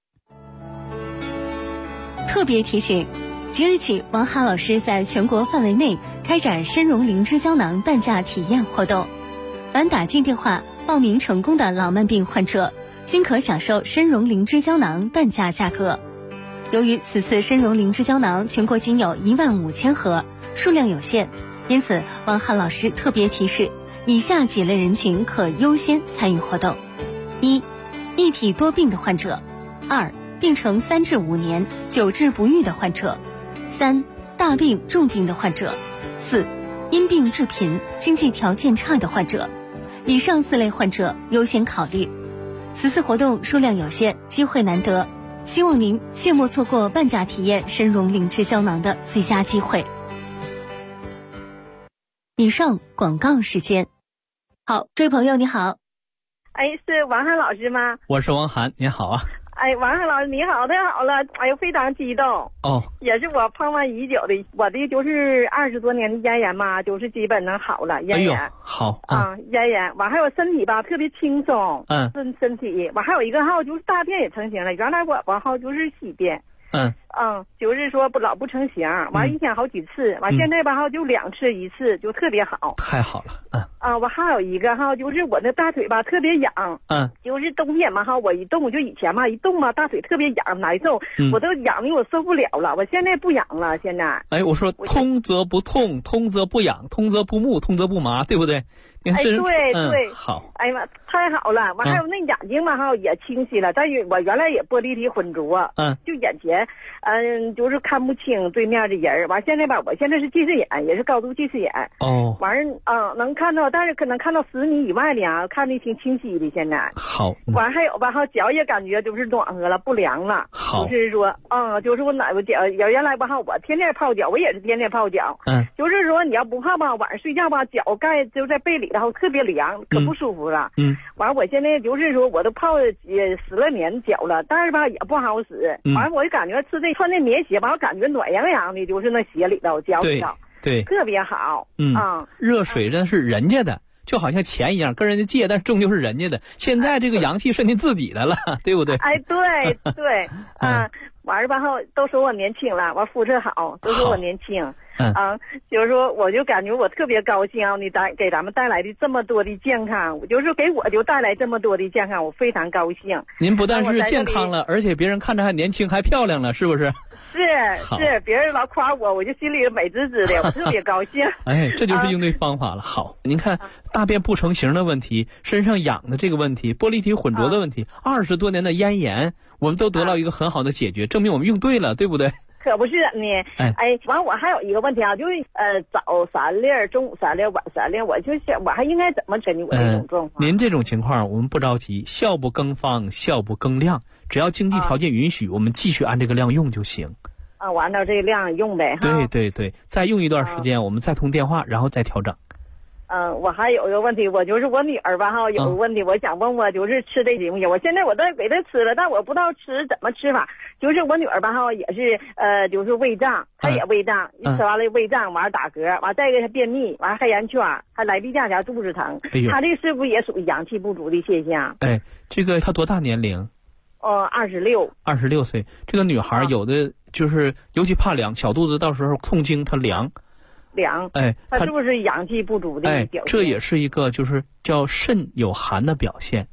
特别提醒，即日起，王哈老师在全国范围内开展参茸灵芝胶囊半价体验活动，凡打进电话报名成功的老慢病患者，均可享受参茸灵芝胶囊半价价格。由于此次参茸灵芝胶囊全国仅有15000盒，数量有限，因此王哈老师特别提示，以下几类人群可优先参与活动：一、一体多病的患者；二、病程3至5年久治不愈的患者；三、大病重病的患者；四、因病致贫、经济条件差的患者。以上4类患者优先考虑。此次活动数量有限，机会难得，希望您切莫错过半价体验参茸灵芝胶囊的最佳机会。以上广告时间。好，这位朋友你好。 是王涵老师吗？ 我是王涵，您好啊。 王涵老师你好，太好了，非常激动。也是我盼望已久的，我的就是20多年的咽炎嘛，就是基本能好了咽炎。 好咽炎，完还有身体吧特别轻松，身体完还有一个就是大便也成型了，原来我就是稀便。就是说不成形，完一天好几次，完现在吧就2次1次，就特别好。 太好了。 我还有一个就是我那大腿吧特别痒，就是冬天嘛我一动，就以前嘛一动嘛大腿特别痒难受，我都痒的我受不了了，我现在不痒了，现在。 我说通则不痛，通则不痒，通则不木，通则不麻，对不对？ 对， 好。 妈，太好了！完还有那眼睛嘛也清晰了，但是我原来也玻璃体混浊，就眼前就是看不清对面的人，完现在吧我现在是近视眼，也是高度近视眼。完能看到，但是可能看到10米以外的看得挺清晰的现在。 好。 完还有吧脚也感觉就是暖和了，不凉了。 好。 就是说就是我脚原来吧我天天泡脚，我也是天天泡脚。就是说你要不泡吧，晚上睡觉吧脚盖就在被里，然后特别凉，可不舒服了。完我现在就是说我都泡10来年脚了，但是吧也不好使。完我就感觉穿那棉鞋吧，我感觉暖洋洋的，就是那鞋里头脚里头， 对， 特别好。 热水那是人家的，就好像钱一样，跟人家借，但是终究是人家的。现在这个阳气是您自己的了，对不对？ 对。完了吧都说我年轻了，完肤色好，都说我年轻。就是说我就感觉我特别高兴，你给咱们带来的这么多的健康，就是给我就带来这么多的健康，我非常高兴。 您不但是健康了，而且别人看着还年轻还漂亮了，是不是？ 是，别人老夸我就心里美滋滋的，我特别高兴。 这就是应对方法了。好，您看大便不成形的问题，身上痒的这个问题，玻璃体混浊的问题，20多年的咽炎，我们都得到一个很好的解决，证明我们用对了，对不对？ 可不是呢。完我还有一个问题就是早3粒，中午3粒，晚3粒，我就想我还应该怎么诊我这种状况？ 您这种情况我们不着急，效不更方，效不更量，只要经济条件允许，我们继续按这个量用就行。 按照这个量用呗。 对，再用一段时间，我们再通电话，然后再调整。 我还有一个问题，我就是我女儿吧有个问题，我想问我就是吃这东西，我现在我都给她吃了，但我不知道吃怎么吃法。就是我女儿吧也是就是胃胀，她也胃胀，一吃完了胃胀，完了打嗝，完再一个她便秘，完了黑眼圈，还来例假前肚子疼。她这是不是也属于阳气不足的现象？ 这个她多大年龄 ？26 岁。这个女孩有的就是尤其怕凉，小肚子到时候痛经她凉。 它是不是阳气不足的表现？ 这也是一个就是叫肾有寒的表现。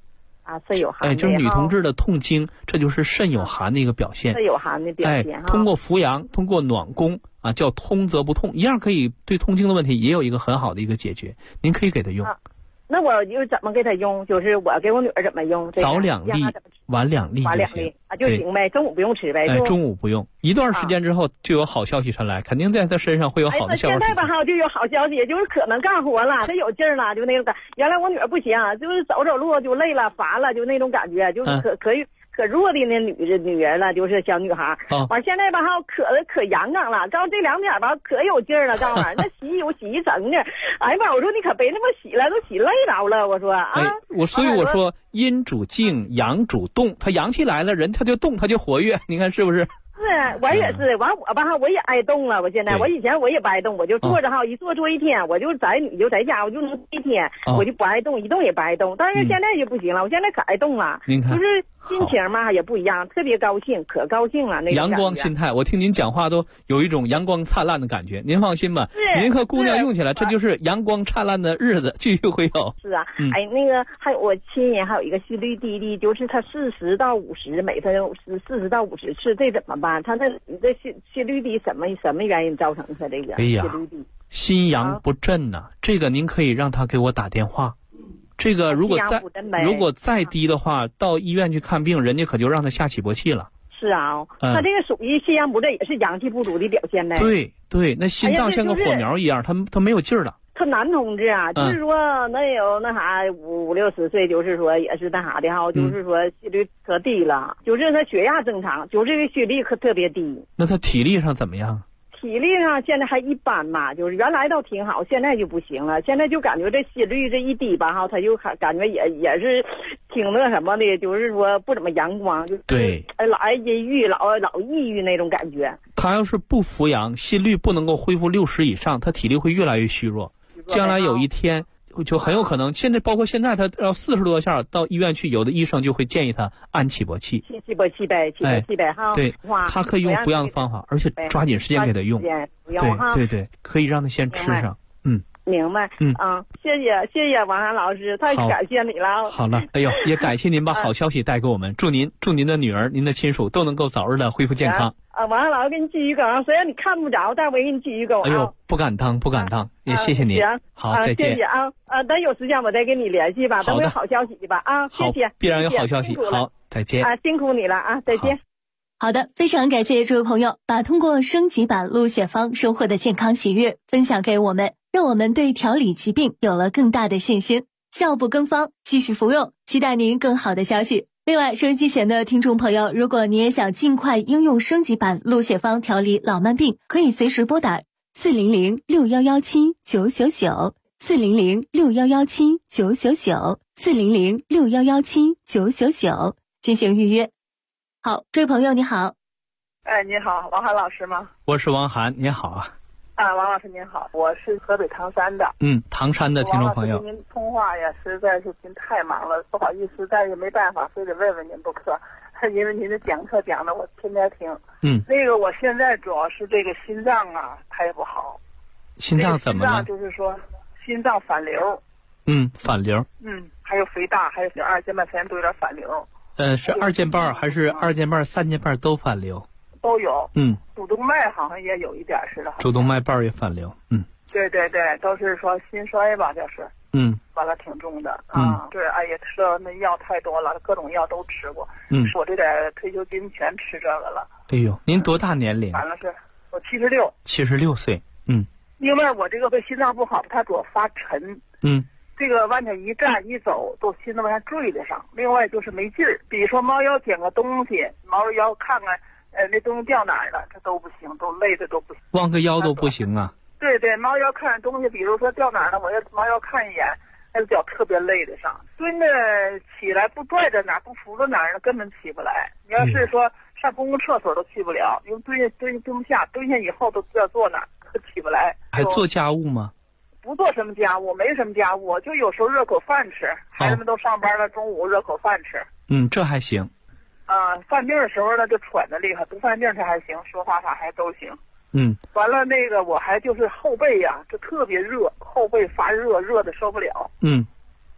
啊，肾有寒。 就是女同志的痛经，这就是肾有寒的一个表现。 肾有寒的表现。 通过扶阳，通过暖宫啊，叫通则不痛，一样可以对痛经的问题也有一个很好的一个解决。您可以给她用。 那我就怎么给她用？就是我给我女儿怎么用？ 早2粒，晚2粒就行啊，就行呗。中午不用吃呗。 中午不用。一段时间之后就有好消息传来，肯定在她身上会有好的效果。 现在吧哈就有好消息，就是可能干活了，她有劲儿了，就那种感。原来我女儿不行，就是走路就累了、乏了，就那种感觉，就是可弱的那女人了，就是小女孩。完现在吧哈可阳刚了，告诉这2点吧可有劲儿了，告诉那洗有洗一整的。哎呀妈，我说你可别那么洗了，都洗累着了。我说啊， 所以我说阴主静，阳主动，他阳气来了，人他就动，他就活跃，你看是不是？ 是，我也是。完我吧，我也爱动了。我现在，我以前我也不爱动，我就坐着哈，一坐一天，我就你就在家，我就能一天，我就不爱动，一动也不爱动。但是现在就不行了，我现在可爱动了，就是心情嘛也不一样，特别高兴，可高兴了那种阳光心态。我听您讲话都有一种阳光灿烂的感觉。您放心吧，您和姑娘用起来，这就是阳光灿烂的日子，继续会有。 是啊，那个还有我亲人还有一个心率低的，就是他40到50，每天40到50次，这怎么办？他这心率低什么原因造成他这个心率低？ 心阳不振呐，这个您可以让他给我打电话。这个如果再低的话，到医院去看病，人家可就让他下起搏器了。 是啊，他这个属于心阳不振，也是阳气不足的表现呗。 对，那心脏像个火苗一样，他没有劲儿了。 他男同志啊，就是说那有那啥50-60岁，就是说也是那啥的哈，就是说心率可低了，就是他血压正常，就是这个血力可特别低。 那他体力上怎么样？ 体力上现在还一般嘛，就是原来倒挺好，现在就不行了。现在就感觉这心率这一低吧哈，他就感觉也是挺那什么的，就是说不怎么阳光，就对， 老阴郁，老抑郁那种感觉。 他要是不扶阳，心率不能够恢复60以上，他体力会越来越虚弱。将来有一天就很有可能，包括现在他要40多下到医院去，有的医生就会建议他按起搏器。 起搏器呗哈。 对，他可以用扶阳的方法，而且抓紧时间给他用。对，可以让他先吃上。 明白。谢谢王涵老师，太感谢你了。 好了，哎呦，也感谢您把好消息带给我们，祝您的女儿、您的亲属都能够早日的恢复健康。 王涵老师给你记一个，虽然你看不着，但我给你记一个。 哎呦，不敢当，也谢谢您。好，再见。 谢谢啊，等有时间我再跟你联系吧，等有好消息吧啊，谢谢。 必然有好消息。好，再见。 辛苦你了啊，再见。 好的，非常感谢这位朋友把通过升级版鹿血方收获的健康喜悦分享给我们，让我们对调理疾病有了更大的信心。效不更方，继续服用，期待您更好的消息。另外，收音机前的听众朋友，如果你也想尽快应用升级版鹿血方调理老慢病，可以随时拨打400-6117-999，400-6117-999，400-6117-999进行预约。好，这位朋友你好。 你好，王涵老师吗？ 我是王涵，你好啊。 王老师您好，我是河北唐山的。 唐山的听众朋友。 王老师跟您通话呀，实在是您太忙了，不好意思，但是没办法，非得问问您不可，因为您的讲课讲的我天天听。那个我现在主要是这个心脏啊太不好。 心脏怎么了？ 就是说心脏反流。 反流。 还有肥大，还有二尖瓣炎都有点反流。 是二尖瓣还是二尖瓣、三尖瓣都反流？ 都有。主动脉好像也有一点似的。 主动脉瓣也反流。 对，都是说心衰吧，就是。完了挺重的对，也吃了那药太多了，各种药都吃过。我这点退休金全吃这个了。 哎呦，您多大年龄？ 完了是，我76。 76岁。 因为我这个心脏不好，它主要发沉。这个往前一站一走，都心都往下坠得上。另外就是没劲儿，比如说猫腰捡个东西，猫腰看看，那东西掉哪儿了，这都不行，都累的都不行。 弯个腰都不行啊。 对，猫腰看东西，比如说掉哪儿了，我要猫腰看一眼，那个脚特别累得上。蹲着起来不拽着哪儿，不扶着哪儿呢，根本起不来。你要是说上公共厕所都去不了，因为蹲不下，蹲下以后都不知道坐哪儿，可起不来。 还做家务吗？ 不做什么家务，没什么家务，就有时候热口饭吃。孩子们都上班了，中午热口饭吃。 这还行。 犯病的时候呢，就喘得厉害；不犯病他还行，说话啥还都行。完了那个我还就是后背呀，就特别热，后背发热，热的受不了。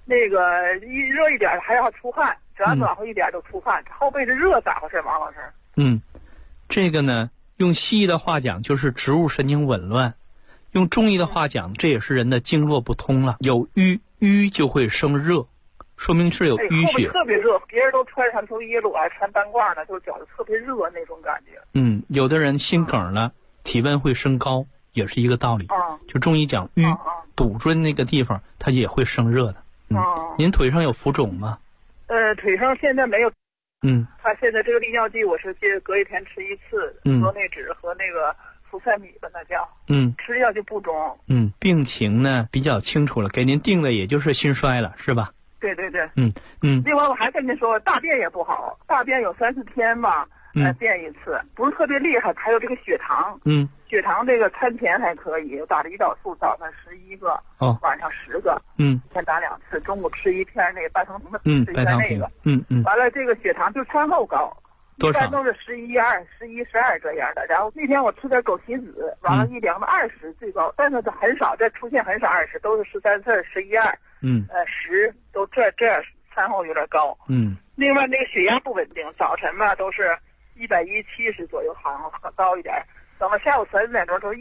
那个一热一点还要出汗，只要暖和一点就出汗。后背是热咋回事，王老师？ 这个呢，用西医的话讲就是植物神经紊乱，用中医的话讲，这也是人的经络不通了，有瘀就会生热，说明是有淤血。 特别热，别人都穿上球衣了，我还穿单褂呢，就是觉得特别热那种感觉。 有的人心梗了，体温会升高，也是一个道理。就中医讲瘀堵住那个地方，它也会生热的。您腿上有浮肿吗？ 腿上现在没有。他现在这个利尿剂我是隔一天吃一次，和内酯和那个福赛米吧，那叫。吃药就不中。病情呢比较清楚了，给您定的也就是心衰了，是吧？ 对。另外我还跟您说，大便也不好，大便有3-4天吧，便一次，不是特别厉害。还有这个血糖，血糖这个餐前还可以，我打了胰岛素，早上11个，晚上10个，一天打2次，中午吃一片那个半糖平的，吃一片那个，完了这个血糖就餐后高，一般都是11.2、11、12这样的。然后那天我吃点枸杞子，完了一量到20最高，但是很少，这出现很少20，都是13、11.2， 10都这样，餐后有点高。另外那个血压不稳定，早晨嘛都是170左右，好像高一点。等到下午3-4点钟都是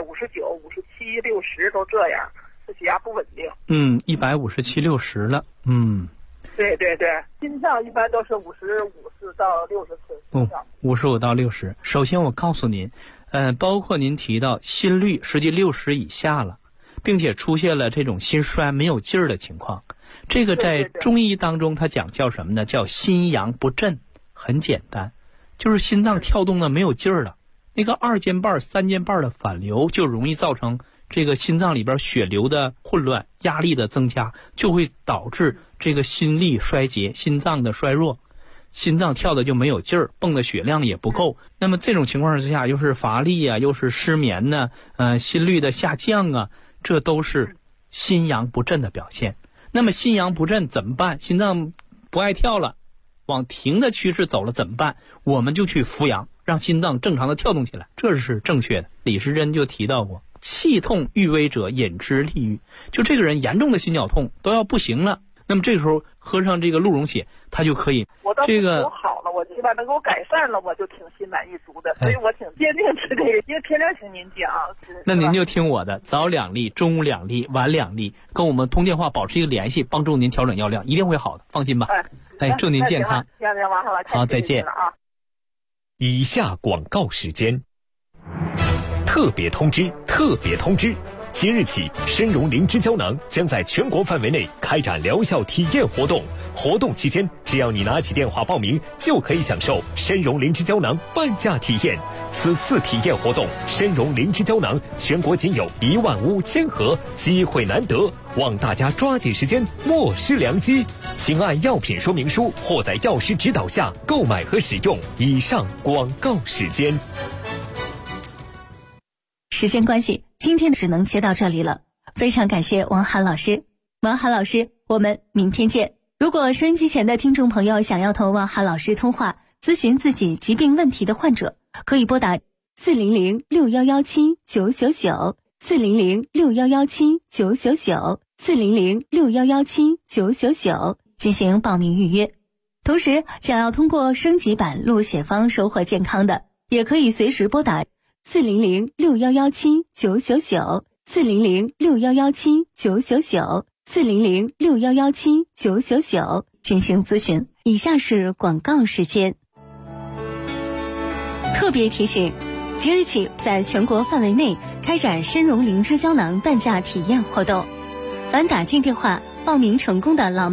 159、57、60都这样，这血压不稳定。 157、60了。 对，心跳一般都是55到60次。 55到60。首先我告诉您，包括您提到心率实际60以下了，并且出现了这种心衰没有劲儿的情况，这个在中医当中它讲叫什么呢？叫心阳不振。很简单，就是心脏跳动的没有劲儿了。那个2间瓣、3间瓣的反流就容易造成这个心脏里边血流的混乱，压力的增加，就会导致这个心力衰竭，心脏的衰弱，心脏跳的就没有劲儿，泵的血量也不够。那么这种情况之下，又是乏力啊，又是失眠呢，心率的下降啊，这都是心阳不振的表现。那么心阳不振怎么办？心脏不爱跳了，往停的趋势走了怎么办？我们就去扶阳，让心脏正常的跳动起来，这是正确的。李时珍就提到过，气痛欲危者饮之利于，就这个人严重的心绞痛都要不行了，那么这个时候喝上这个鹿茸血，他就可以这个好了，我起码能够改善了，我就挺心满意足的，所以我挺坚定吃这个，因为天天听您讲。 那您就听我的，早2粒，中午2粒，晚2粒，跟我们通电话保持一个联系，帮助您调整药量，一定会好的，放心吧。祝您健康。好，再见。 以下广告时间。特别通知！即日起，参茸灵芝胶囊将在全国范围内开展疗效体验活动。活动期间，只要你拿起电话报名，就可以享受参茸灵芝胶囊半价体验。此次体验活动，参茸灵芝胶囊全国仅有15000盒，机会难得，望大家抓紧时间，莫失良机。请按药品说明书或在药师指导下购买和使用。以上广告时间。 时间关系，今天只能接到这里了。非常感谢王涵老师。王涵老师，我们明天见。如果收音机前的听众朋友想要同王涵老师通话，咨询自己疾病问题的患者，可以拨打400-6117-999 400-6117-999 400-6117-999进行报名预约。同时，想要通过升级版录写方收获健康的，也可以随时拨打400-6117-999 400-6117-999 400-6117-999进行咨询。以下是广告时间。特别提醒，即日起在全国范围内开展参茸灵芝胶囊半价体验活动，凡打进电话报名成功的老